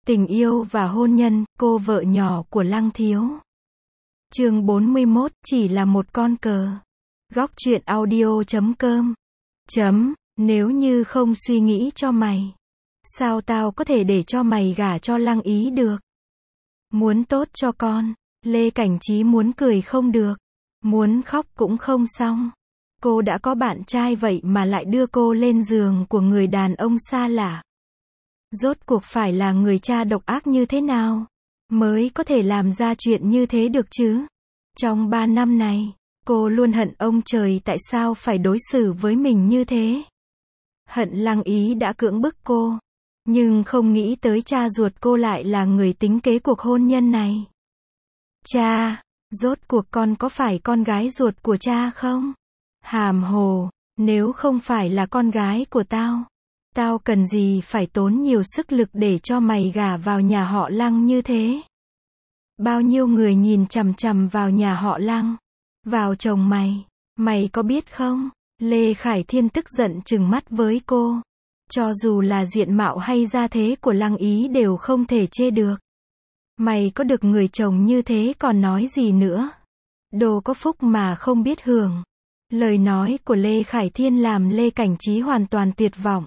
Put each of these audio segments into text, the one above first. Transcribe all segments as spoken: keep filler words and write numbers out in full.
Tình yêu và hôn nhân, cô vợ nhỏ của Lăng Thiếu. Chương bốn mươi mốt, chỉ là một con cờ. Góc truyện audio chấm com. Chấm, nếu như không suy nghĩ cho mày, sao tao có thể để cho mày gả cho Lăng Ý được? Muốn tốt cho con, Lê Cảnh Trí muốn cười không được, muốn khóc cũng không xong. Cô đã có bạn trai vậy mà lại đưa cô lên giường của người đàn ông xa lạ. Rốt cuộc phải là người cha độc ác như thế nào mới có thể làm ra chuyện như thế được chứ? Trong ba năm này, cô luôn hận ông trời tại sao phải đối xử với mình như thế. Hận Lăng Ý đã cưỡng bức cô, nhưng không nghĩ tới cha ruột cô lại là người tính kế cuộc hôn nhân này. Cha, rốt cuộc con có phải con gái ruột của cha không? Hàm hồ, nếu không phải là con gái của tao, tao cần gì phải tốn nhiều sức lực để cho mày gả vào nhà họ Lăng như thế? Bao nhiêu người nhìn chằm chằm vào nhà họ Lăng, vào chồng mày, mày có biết không? Lê Khải Thiên tức giận trừng mắt với cô. Cho dù là diện mạo hay gia thế của Lăng Ý đều không thể chê được. Mày có được người chồng như thế còn nói gì nữa? Đồ có phúc mà không biết hưởng. Lời nói của Lê Khải Thiên làm Lê Cảnh Trí hoàn toàn tuyệt vọng.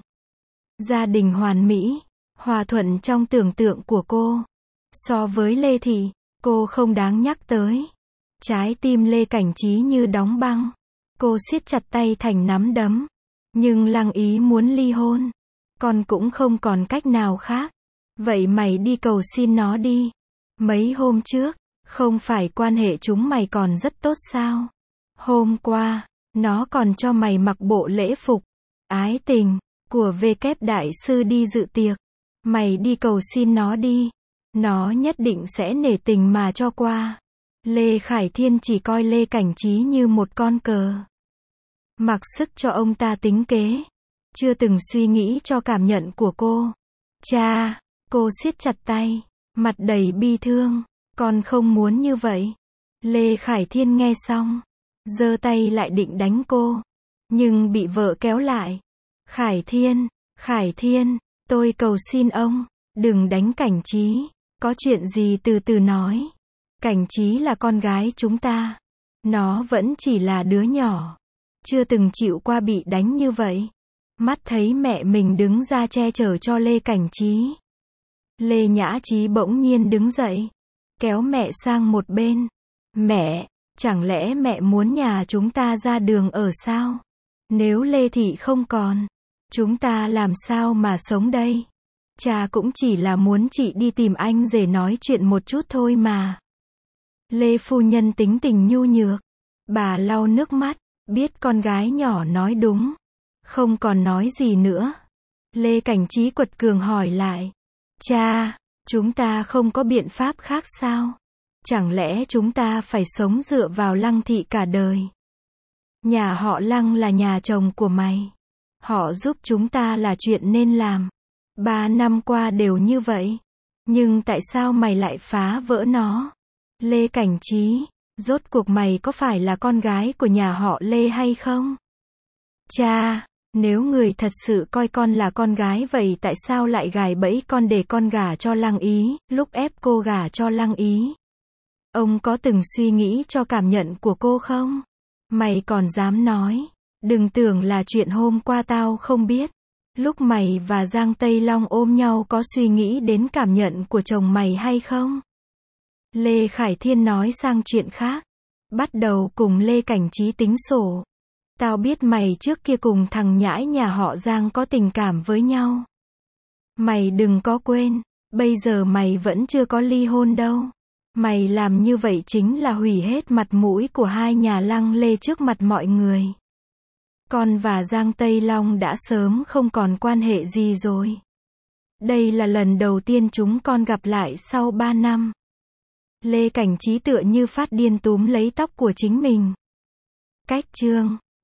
Gia đình hoàn mỹ, hòa thuận trong tưởng tượng của cô. So với Lê Thị, cô không đáng nhắc tới. Trái tim Lê Cảnh Trí như đóng băng. Cô siết chặt tay thành nắm đấm. Nhưng Lăng Ý muốn ly hôn. Con cũng không còn cách nào khác. Vậy mày đi cầu xin nó đi. Mấy hôm trước, không phải quan hệ chúng mày còn rất tốt sao? Hôm qua, nó còn cho mày mặc bộ lễ phục ái tình của V kép đại sư đi dự tiệc. Mày đi cầu xin nó đi. Nó nhất định sẽ nể tình mà cho qua. Lê Khải Thiên chỉ coi Lê Cảnh Trí như một con cờ. Mặc sức cho ông ta tính kế. Chưa từng suy nghĩ cho cảm nhận của cô. Cha, cô siết chặt tay, mặt đầy bi thương. Con không muốn như vậy. Lê Khải Thiên nghe xong, giơ tay lại định đánh cô. Nhưng bị vợ kéo lại. Khải Thiên, Khải Thiên, tôi cầu xin ông, đừng đánh Cảnh Trí. Có chuyện gì từ từ nói. Cảnh Trí là con gái chúng ta. Nó vẫn chỉ là đứa nhỏ. Chưa từng chịu qua bị đánh như vậy. Mắt thấy mẹ mình đứng ra che chở cho Lê Cảnh Trí. Lê Nhã Trí bỗng nhiên đứng dậy. Kéo mẹ sang một bên. Mẹ, chẳng lẽ mẹ muốn nhà chúng ta ra đường ở sao? Nếu Lê Thị không còn, chúng ta làm sao mà sống đây? Cha cũng chỉ là muốn chị đi tìm anh rể nói chuyện một chút thôi mà. Lê phu nhân tính tình nhu nhược. Bà lau nước mắt, biết con gái nhỏ nói đúng. Không còn nói gì nữa. Lê Cảnh Trí quật cường hỏi lại. Cha, chúng ta không có biện pháp khác sao? Chẳng lẽ chúng ta phải sống dựa vào Lăng Thị cả đời? Nhà họ Lăng là nhà chồng của mày. Họ giúp chúng ta là chuyện nên làm. Ba năm qua đều như vậy. Nhưng tại sao mày lại phá vỡ nó? Lê Cảnh Trí, rốt cuộc mày có phải là con gái của nhà họ Lê hay không? Cha, nếu người thật sự coi con là con gái vậy tại sao lại gài bẫy con để con gả cho Lăng Ý, lúc ép cô gả cho Lăng Ý? Ông có từng suy nghĩ cho cảm nhận của cô không? Mày còn dám nói, đừng tưởng là chuyện hôm qua tao không biết. Lúc mày và Giang Tây Long ôm nhau có suy nghĩ đến cảm nhận của chồng mày hay không? Lê Khải Thiên nói sang chuyện khác. Bắt đầu cùng Lê Cảnh Trí tính sổ. Tao biết mày trước kia cùng thằng nhãi nhà họ Giang có tình cảm với nhau. Mày đừng có quên, bây giờ mày vẫn chưa có ly hôn đâu. Mày làm như vậy chính là hủy hết mặt mũi của hai nhà Lăng Lê trước mặt mọi người. Con và Giang Tây Long đã sớm không còn quan hệ gì rồi. Đây là lần đầu tiên chúng con gặp lại sau ba năm. Lê Cảnh Trí tựa như phát điên túm lấy tóc của chính mình. Cách chương